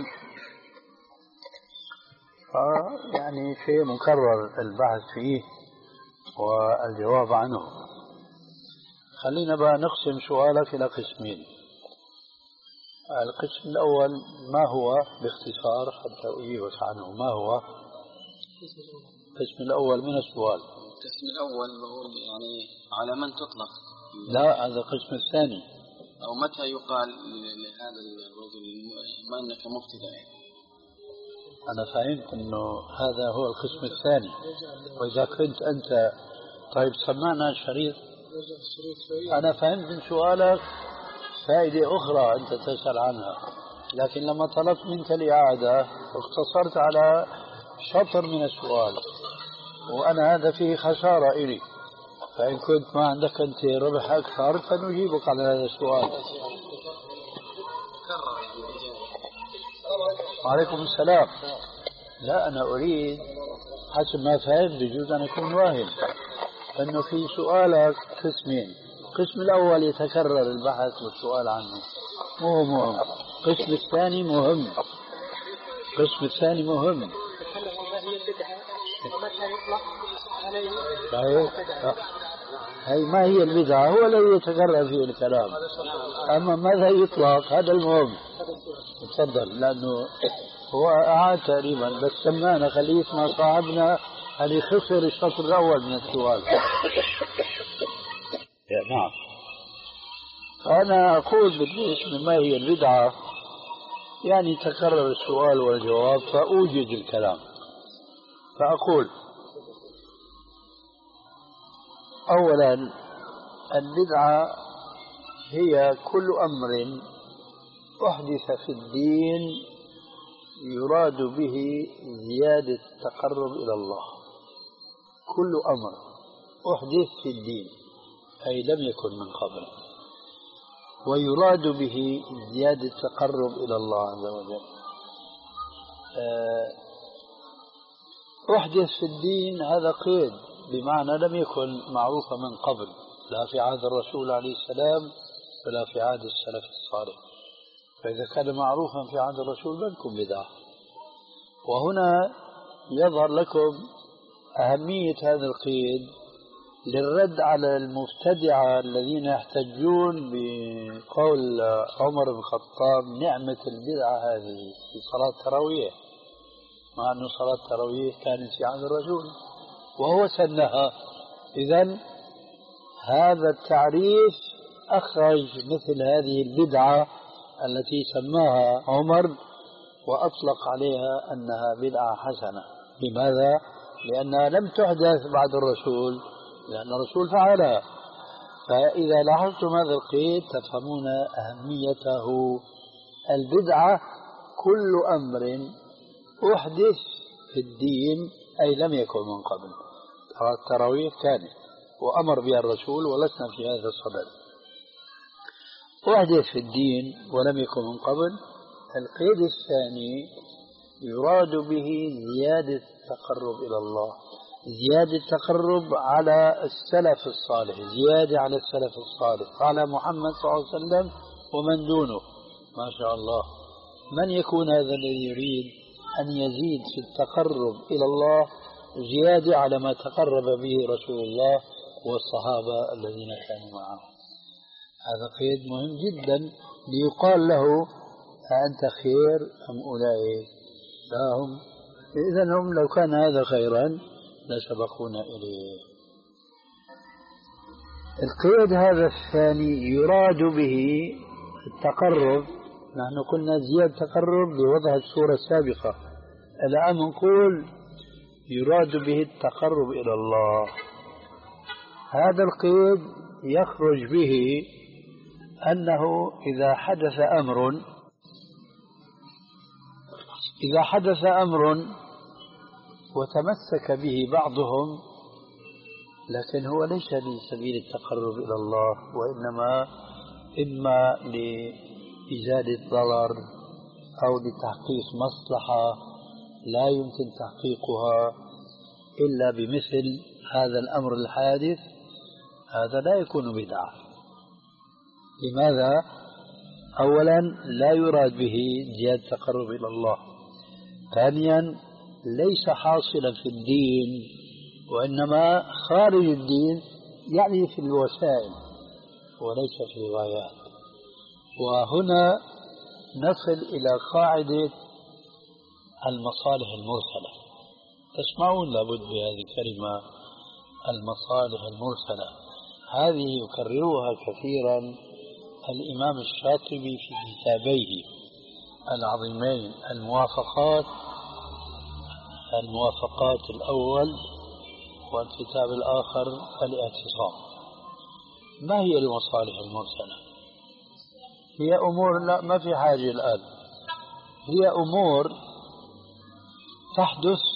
يعني شيء مكرر البحث فيه والجواب عنه. خلينا بقى نقسم سؤالك إلى قسمين. القسم الأول ما هو باختصار حتى أجيبك عنه؟ ما هو القسم الأول من السؤال؟ القسم الأول بقول يعني على من تطلق. لا، هذا القسم الثاني. أو متى يقال لهذا الرجل ما أنك مبتدع؟ أنا فهمت أنه هذا هو القسم الثاني. وإذا كنت أنت طيب سمعنا الشريط. أنا فهمت من سؤالك فائدة أخرى أنت تسأل عنها، لكن لما طلبت منك الإعادة اقتصرت على شطر من السؤال، وأنا هذا فيه خسارة إلي. فإن كنت ما عندك أنت ربح أكثر فنجيبك على هذا السؤال. وعليكم السلام. لا، أنا أريد حسب ما فهمت بجوز أن يكون واهم أنه في سؤالك قسمين. القسم الأول يتكرر البحث والسؤال عنه، مو مهم. القسم الثاني مهم. القسم الثاني مهم. هي ما هي البدعة هو الذي يتكرر فيه الكلام، أما ماذا يطلق هذا المهم. تفضل، لأنه هو أعاد تقريبا بس سمعنا. خليه يسمع صاحبنا اللي خسر الشطر الأول من السؤال. نعم. أنا أقول بالنسبة ما هي البدعة يعني تكرر السؤال والجواب فأوجد الكلام. فأقول أولا البدعة هي كل أمر أحدث في الدين يراد به زيادة التقرب إلى الله. كل أمر أحدث في الدين أي لم يكن من قبل ويراد به زيادة التقرب إلى الله عز وجل. أحدث في الدين هذا قيد، بمعنى لم يكن معروفا من قبل، لا في عهد الرسول عليه السلام ولا في عهد السلف الصالح. فإذا كان معروفا في عهد الرسول لم يكن بدعة. وهنا يظهر لكم أهمية هذا القيد للرد على المبتدعة الذين يحتجون بقول عمر بن الخطاب نعمة البدعة هذه في صلاة التراويح، مع أن صلاة التراويح كانت في عهد الرسول وهو سنها. إذن هذا التعريف أخرج مثل هذه البدعة التي سماها عمر وأطلق عليها أنها بدعة حسنة. لماذا؟ لأنها لم تحدث بعد الرسول، لأن الرسول فعلها. فإذا لاحظتم هذا القيد تفهمون أهميته. البدعة كل أمر أحدث في الدين أي لم يكن من قبل. التراويح كانت وأمر بها الرسول ولسنا في هذا الصدد. أحدث في الدين ولم يكن من قبل. القيد الثاني يراد به زيادة التقرب إلى الله، زيادة التقرب على السلف الصالح، زيادة على السلف الصالح، على محمد صلى الله عليه وسلم ومن دونه. ما شاء الله، من يكون هذا الذي يريد أن يزيد في التقرب إلى الله زيادة على ما تقرب به رسول الله والصحابة الذين كانوا معه؟ هذا قيد مهم جدا ليقال له أنت خير أم أولئك؟ لا هم، إذن هم لو كان هذا خيرا لسبقونا إليه. القيد هذا الثاني يراد به التقرب. نحن قلنا زيادة تقرب لوضع الصورة السابقة، الآن نقول يراد به التقرب إلى الله. هذا القيد يخرج به أنه إذا حدث أمر إذا حدث أمر وتمسك به بعضهم، لكن هو ليس لسبيل التقرب إلى الله، وإنما إما لإزالة ضرر أو لتحقيق مصلحة لا يمكن تحقيقها إلا بمثل هذا الأمر الحادث، هذا لا يكون بدعة. لماذا؟ أولا لا يراد به زيادة التقرب إلى الله، ثانيا ليس حاصلا في الدين وإنما خارج الدين، يعني في الوسائل وليس في الغايات. وهنا نصل إلى قاعدة المصالح المرسلة. تسمعون لابد بهذه الكلمة المصالح المرسلة، هذه يكررها كثيرا الإمام الشاطبي في كتابيه العظيمين الموافقات الموافقات الأول والكتاب الآخر الاعتصام. ما هي المصالح المرسلة؟ هي أمور لا ما في حاجة الآن، هي أمور تحدث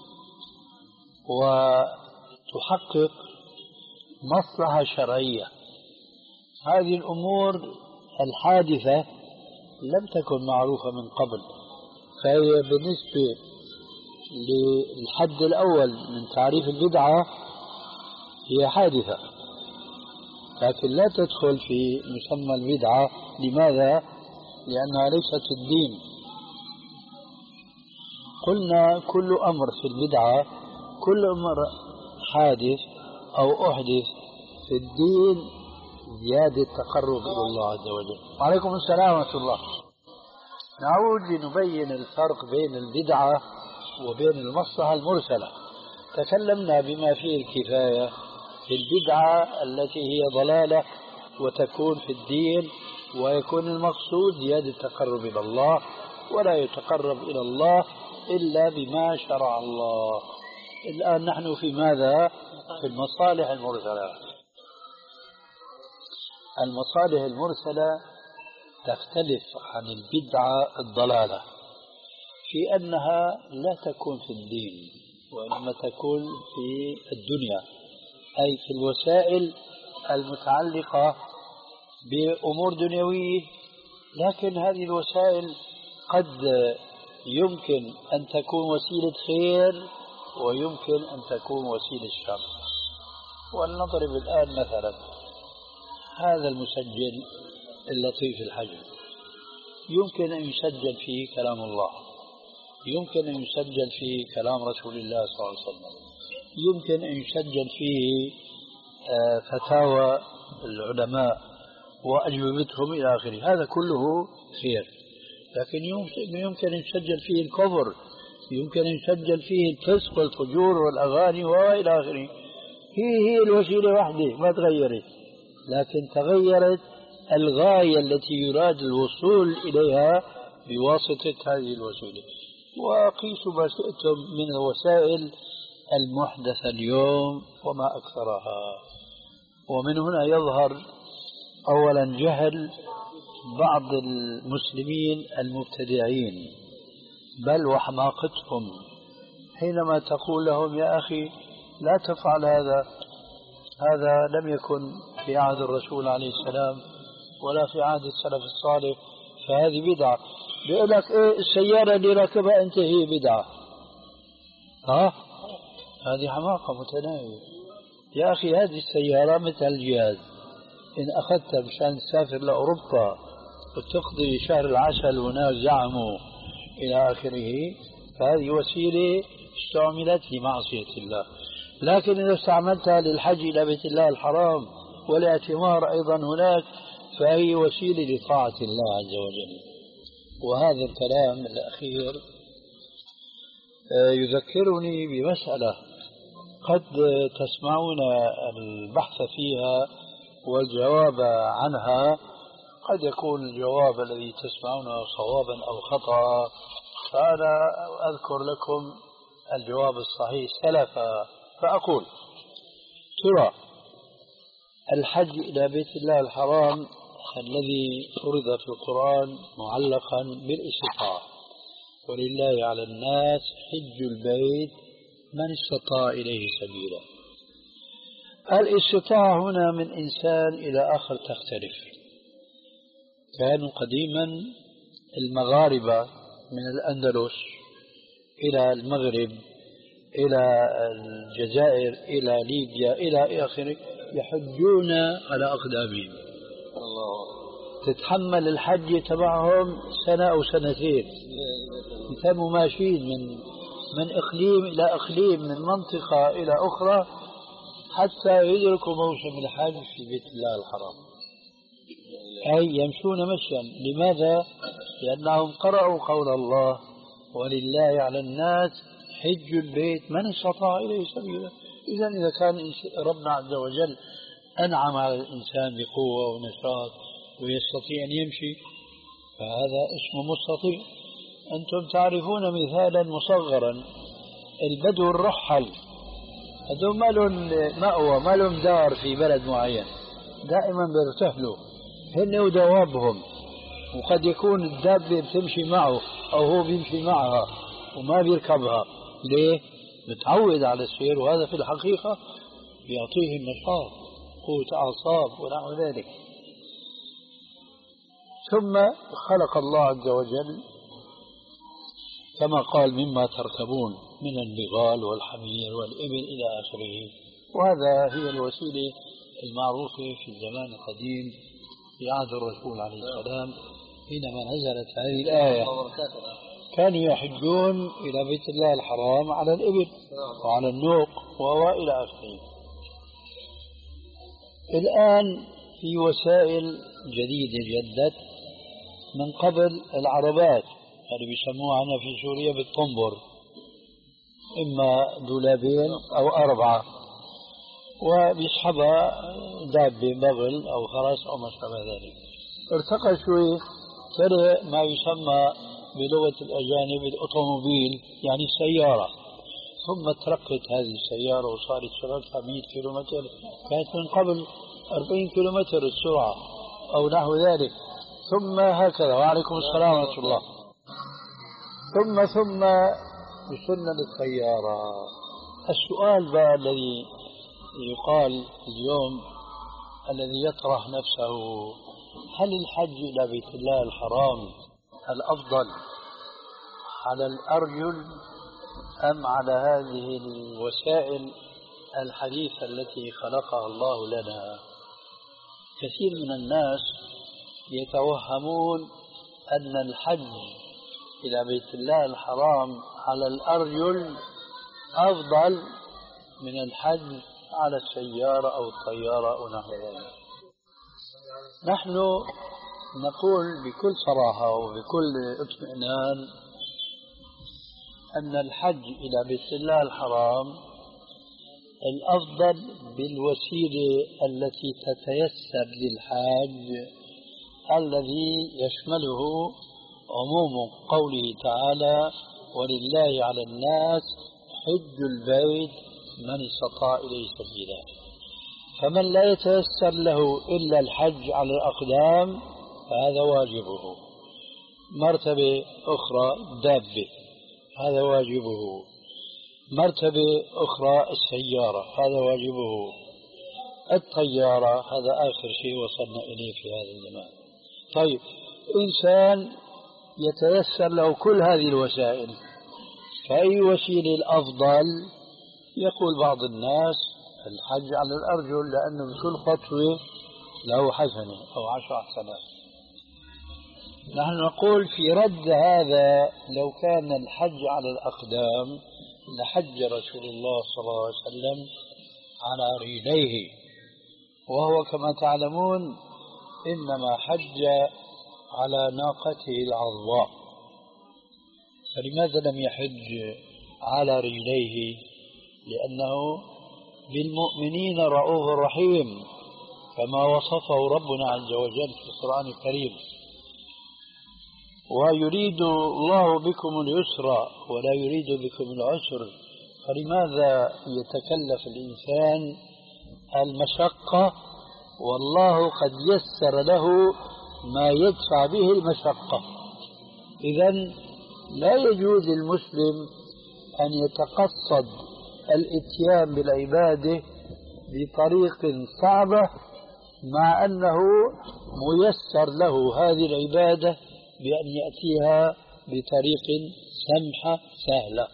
وتحقق مصلحة شرعية. هذه الأمور الحادثة لم تكن معروفة من قبل، فهي بالنسبة للحد الأول من تعريف البدعة هي حادثة، لكن لا تدخل في مسمى البدعة. لماذا؟ لأنها ليست الدين. قلنا كل أمر في البدعة، كل أمر حادث أو أحدث في الدين زيادة تقرب إلى الله عز وجل. وعليكم السلام ورحمة الله. نعود لنبين الفرق بين البدعة وبين المصلحة المرسلة. تكلمنا بما فيه الكفاية في البدعة التي هي ضلالة وتكون في الدين، ويكون المقصود زيادة التقرب إلى الله، ولا يتقرب إلى الله إلا بما شرع الله. الآن نحن في ماذا؟ في المصالح المرسلة. المصالح المرسلة تختلف عن البدعة الضلالة في أنها لا تكون في الدين وإنما تكون في الدنيا، أي في الوسائل المتعلقة بأمور دنيوية. لكن هذه الوسائل قد يمكن أن تكون وسيلة خير ويمكن أن تكون وسيلة شر. ولنضرب الآن مثلا هذا المسجل اللطيف الحجم، يمكن أن يسجل فيه كلام الله، يمكن أن يسجل فيه كلام رسول الله صلى الله عليه وسلم، يمكن أن يسجل فيه فتاوى العلماء وأجوبتهم إلى آخره، هذا كله خير. لكن يمكن أن يسجل فيه الكفر، يمكن أن يسجل فيه الفسق والفجور والأغاني وإلى آخره. هي هي الوسيلة وحده ما تغيرت، لكن تغيرت الغاية التي يراد الوصول إليها بواسطة هذه الوسيلة. وقيسوا ما شئتم من الوسائل المحدثة اليوم وما أكثرها. ومن هنا يظهر أولا جهل بعض المسلمين المبتدعين، بل وحماقتهم، حينما تقول لهم يا أخي لا تفعل هذا، هذا لم يكن في عهد الرسول عليه السلام ولا في عهد السلف الصالح، فهذه بدعة. بيقول لك إيه السيارة اللي راكبها أنت هي بدعة، ها هذه حماقة متناهية. يا أخي هذه السيارة مثل الجهاز، إن أخذتها مشان تسافر لأوروبا وتقضي شهر العسل هناك زعموا إلى آخره، فهذه وسيلة استعملت لمعصية الله. لكن إذا استعملتها للحج إلى بيت الله الحرام والاعتمار أيضا هناك، فهي وسيلة لطاعة الله عز وجل. وهذا الكلام الأخير يذكرني بمسألة قد تسمعون البحث فيها والجواب عنها، قد يكون الجواب الذي تسمعونه صوابا أو خطأ، فأنا أذكر لكم الجواب الصحيح سلفا. فأقول ترى الحج إلى بيت الله الحرام الذي فرض في القرآن معلقا بالاستطاعة، ولله على الناس حج البيت من استطاع إليه سبيلا. الاستطاعة هنا من إنسان إلى آخر تختلف. كانوا قديما المغاربة من الأندلس إلى المغرب إلى الجزائر إلى ليبيا إلى آخره يحجون على أقدامهم. الله. تتحمل الحج تبعهم سنة أو سنتين، يتموا ماشيين من من إقليم إلى إقليم، من منطقة إلى أخرى، حتى يدركوا موسم الحج في بيت الله الحرام، أي يمشون مشيا. لماذا؟ لأنهم قرأوا قول الله ولله على الناس حج البيت من استطاع إليه سبيلا. إذا إذا كان ربنا عز وجل أنعم على الإنسان بقوة ونشاط ويستطيع أن يمشي، فهذا اسمه مستطيع. أنتم تعرفون مثالا مصغرا، البدو الرحل هذول ما لهم مأوى، ما لهم دار في بلد معين، دائما بيرتحلوا هن ودوابهم، وقد يكون الدابة بتمشي معه أو هو بيمشي معها وما بيركبها. ليه؟ متعود على السير، وهذا في الحقيقة بيعطيه النشاط، قوة أعصاب ونحو ذلك. ثم خلق الله عز وجل كما قال مما تركبون من البغال والحمير والإبل إلى آخره. وهذا هي الوسيلة المعروفة في الزمان القديم في عهد الرسول عليه السلام حينما نزلت هذه الآية، كانوا يحجون إلى بيت الله الحرام على الإبل وعلى النوق وإلى آخره. الآن في وسائل جديدة جدت. من قبل العربات اللي بيسموها عنا في سوريا بالطنبر، إما دولابين أو أربعة، وبيسحبها دابة بغل أو فرس أو ما شابه ذلك. ارتقى شوي صار ما يسمى بلغة الأجانب الأوتوموبيل، يعني السيارة. ثم ترقت هذه السيارة وصارت سرعتها مئة كيلومتر، كانت من قبل أربعين كيلومتر السرعة أو نحو ذلك. ثم هكذا. وعليكم السلام ورحمة الله. ثم ثم وصلنا للسيارة. السؤال بقى الذي يقال اليوم، الذي يطرح نفسه، هل الحج إلى بيت الله الحرام الأفضل على الأرجل أم على هذه الوسائل الحديثة التي خلقها الله لنا؟ كثير من الناس يتوهمون أن الحج إلى بيت الله الحرام على الأرجل أفضل من الحج على السيارة أو الطيارة أو نحو ذلك. نحن نقول بكل صراحة وبكل اطمئنان أن الحج إلى بيت الله الحرام الأفضل بالوسيلة التي تتيسر للحاج، الذي يشمله عموم قوله تعالى ولله على الناس حج البيت من استطاع إليه سبيلا. فمن لا يتيسر له إلا الحج على الأقدام فهذا واجبه. مرتبة أخرى دابة، هذا واجبه. مرتبة أخرى السيارة، هذا واجبه. الطيارة هذا آخر شيء وصلنا إليه في هذا الزمان. طيب إنسان يتيسر له كل هذه الوسائل، فأي وسيلة الأفضل؟ يقول بعض الناس الحج على الأرجل، لأنه بكل خطوة له حسنة أو عشر حسنات. نحن نقول في رد هذا لو كان الحج على الأقدام لحج رسول الله صلى الله عليه وسلم على رجليه، وهو كما تعلمون إنما حج على ناقته العظواء، فلماذا لم يحج على رجليه؟ لأنه بالمؤمنين رؤوف رحيم كما وصفه ربنا عز وجل في القرآن الكريم، ويريد الله بكم اليسر ولا يريد بكم العسر، فلماذا يتكلف الإنسان المشقة والله قد يسر له ما يدفع به المشقة؟ إذن لا يجوز للمسلم أن يتقصد الإتيان بالعبادة بطريق صعبة مع أنه ميسر له هذه العبادة بأن يأتيها بطريق سمحة سهلة.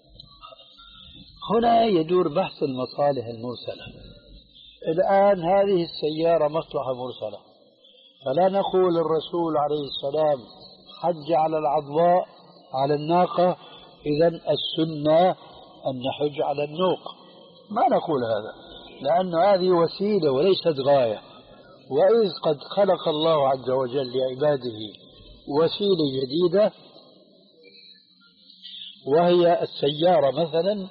هنا يدور بحث المصالح المرسلة. الآن هذه السيارة مصلحة مرسلة، فلا نقول الرسول عليه السلام حج على العضواء على الناقة إذن السنة أن نحج على النوق، ما نقول هذا، لأن هذه وسيلة وليست غاية. وإذ قد خلق الله عز وجل لعباده وسيلة جديدة وهي السيارة مثلا،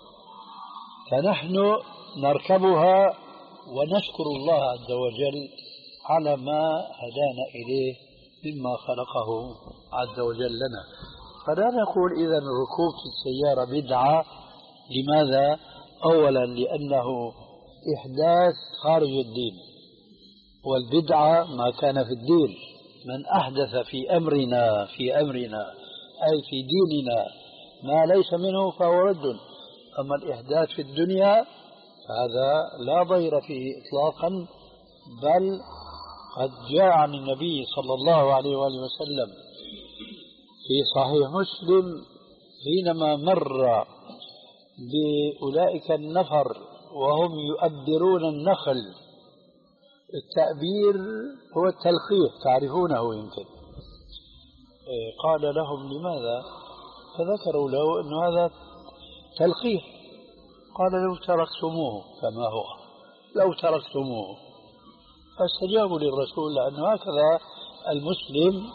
فنحن نركبها ونشكر الله عز وجل على ما هدانا إليه مما خلقه عز وجل لنا. فلا نقول إذن ركوب في السيارة بدعة. لماذا؟ أولا لأنه إحداث خارج الدين، والبدعة ما كان في الدين. من أحدث في أمرنا في أمرنا أي في ديننا ما ليس منه فهو رد. أما الإحداث في الدنيا هذا لا ضير فيه إطلاقا، بل قد جاء عن النبي صلى الله عليه وآله وسلم في صحيح مسلم حينما مر بأولئك النفر وهم يؤبرون النخل. التأبير هو التلقيح، تعرفونه يمكن. قال لهم لماذا؟ فذكروا له أن هذا تلقيح. قال لو تركتموه كما هو، لو تركتموه. فاستجابوا للرسول، لأنه هكذا المسلم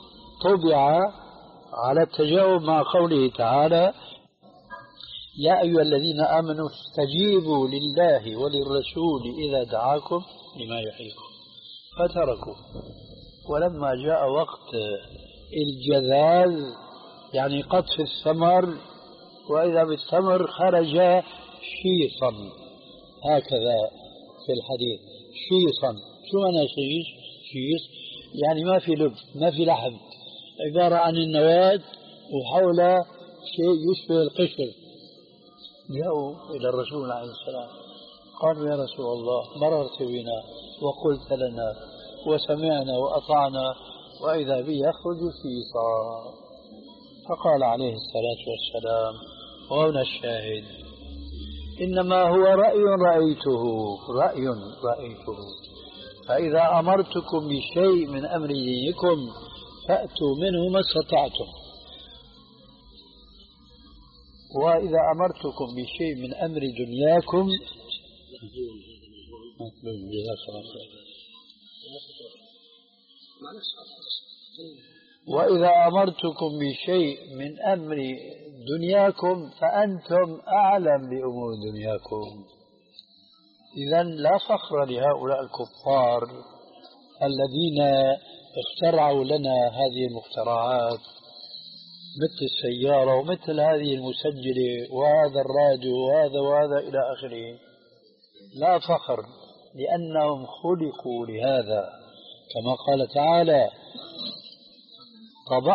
طبع على التجاوب مع قوله تعالى يا أيها الذين آمنوا استجيبوا لله وللرسول إذا دعاكم لما يحييكم، فتركوا. ولما جاء وقت الجذاذ يعني قطف الثمر، وإذا بالثمر خرج شيصا، هكذا في الحديث شيصا. شو معنى شيص؟ شيص يعني ما في لب، ما في لحم، عبارة عن النواة وحول شيء يشبه القشر. جاءوا إلى الرسول عليه السلام قالوا يا رسول الله مررت بنا وقلت لنا وسمعنا وأطعنا وإذا به يخرج شيصا. فقال عليه الصلاة والسلام وهنا الشاهد إنما هو رأي رأيته رأي رأيته فإذا أمرتكم بشيء من أمر دينكم فأتوا منه ما استطعتم، وإذا أمرتكم بشيء من أمر دنياكم وإذا أمرتكم بشيء من أمر دنياكم فأنتم أعلم بأمور دنياكم. إذن لا فخر لهؤلاء الكفار الذين اخترعوا لنا هذه المخترعات مثل السيارة ومثل هذه المسجلة وهذا الراديو وهذا وهذا إلى آخره. لا فخر، لأنهم خلقوا لهذا، كما قال تعالى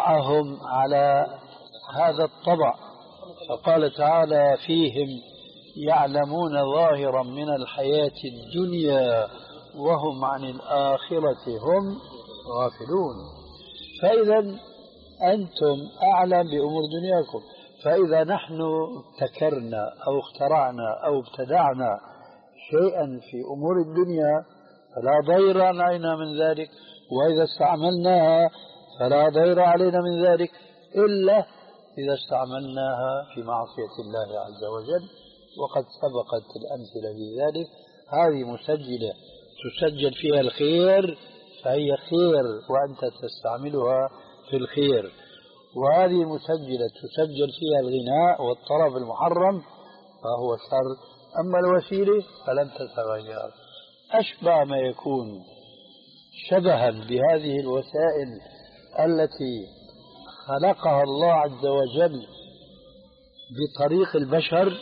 طبعهم على هذا الطبع. فقال تعالى فيهم يعلمون ظاهرا من الحياة الدنيا وهم عن الآخرة هم غافلون. فإذا أنتم أعلم بأمور دنياكم، فإذا نحن ابتكرنا أو اخترعنا أو ابتدعنا شيئا في أمور الدنيا فلا ضير علينا من ذلك، وإذا استعملناها فلا ضير علينا من ذلك إلا إذا استعملناها في معصية الله عز وجل، وقد سبقت الأمثلة في ذلك. هذه مسجلة تسجل فيها الخير فهي خير وأنت تستعملها في الخير، وهذه مسجلة تسجل فيها الغناء والطرب المحرم فهو شر. أما الوسيلة فلن تتغير. أشبه ما يكون شبها بهذه الوسائل التي خلقها الله عز وجل بطريق البشر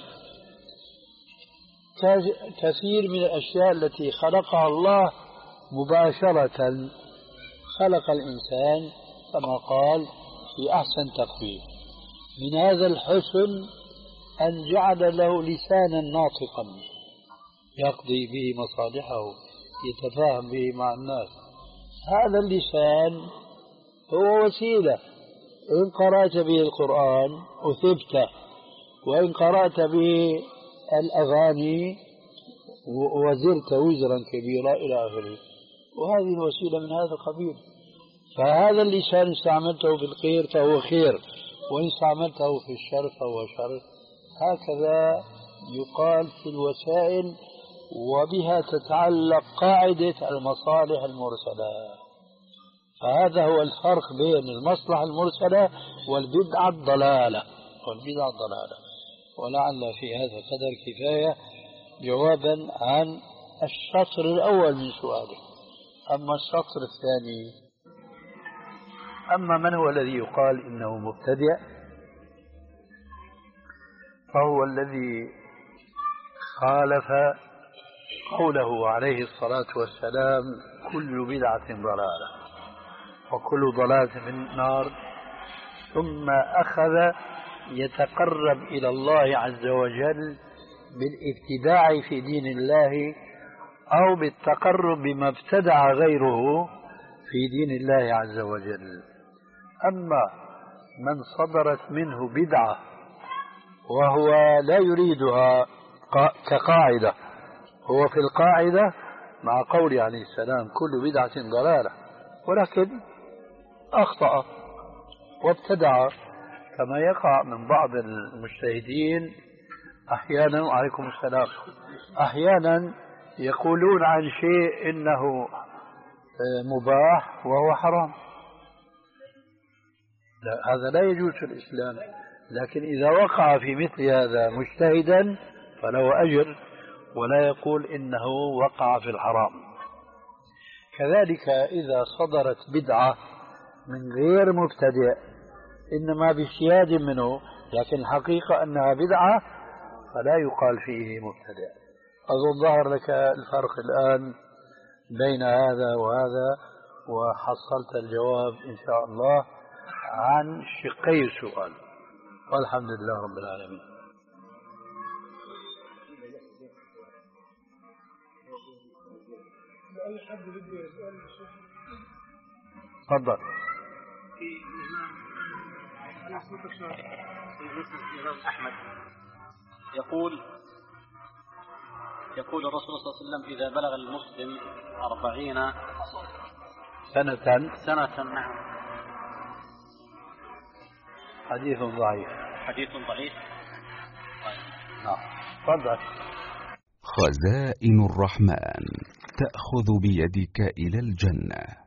كثير من الأشياء التي خلقها الله مباشرة. خلق الإنسان كما قال في أحسن تقويم. من هذا الحسن أن جعل له لسانا ناطقا يقضي به مصالحه يتفاهم به مع الناس. هذا اللسان هو وسيلة، إن قرأت به القرآن أثبته، وإن قرأت به الأغاني وزرت وزرا كبيرا إلى آخره، وهذه الوسيلة من هذا القبيل. فهذا اللسان استعملته في الخير فهو خير، وإن استعملته في الشر فهو شر. هكذا يقال في الوسائل، وبها تتعلق قاعدة المصالح المرسلة. فهذا هو الفرق بين المصلحة المرسلة والبدعة الضلالة والبدعة الضلالة. ولعل في هذا القدر كفاية جوابا عن الشطر الأول من سؤالك. أما الشطر الثاني، أما من هو الذي يقال إنه مبتدع، فهو الذي خالف قوله عليه الصلاة والسلام كل بدعة ضلالة وكل ضلالة في النار، ثم أخذ يتقرب إلى الله عز وجل بالابتداع في دين الله أو بالتقرب بما ابتدع غيره في دين الله عز وجل. أما من صدرت منه بدعة وهو لا يريدها كقاعدة، هو في القاعدة مع قوله عليه السلام كل بدعة ضلالة، ولكن أخطأ وابتدع كما يقع من بعض المجتهدين أحيانا. وعليكم السلام. أحيانا يقولون عن شيء إنه مباح وهو حرام. لا، هذا لا يجوز في الإسلام، لكن إذا وقع في مثل هذا مجتهدا فله أجر ولا يقول إنه وقع في الحرام. كذلك إذا صدرت بدعة من غير مبتدئ إنما باجتهاد منه لكن الحقيقة أنها بدعة فلا يقال فيه مبتدئ. أظن ظهر لك الفرق الآن بين هذا وهذا، وحصلت الجواب إن شاء الله عن شقي السؤال، والحمد لله رب العالمين. أي حد بده يسأل الشيخ؟ تفضل. في الإمام أنا صوتك شوي في مسند الإمام أحمد يقول يقول الرسول صلى الله عليه وسلم إذا بلغ المسلم أربعين سنة سنة نعم. حديث ضعيف. حديث ضعيف. نعم. تفضل. خزائن الرحمن تأخذ بيدك إلى الجنة.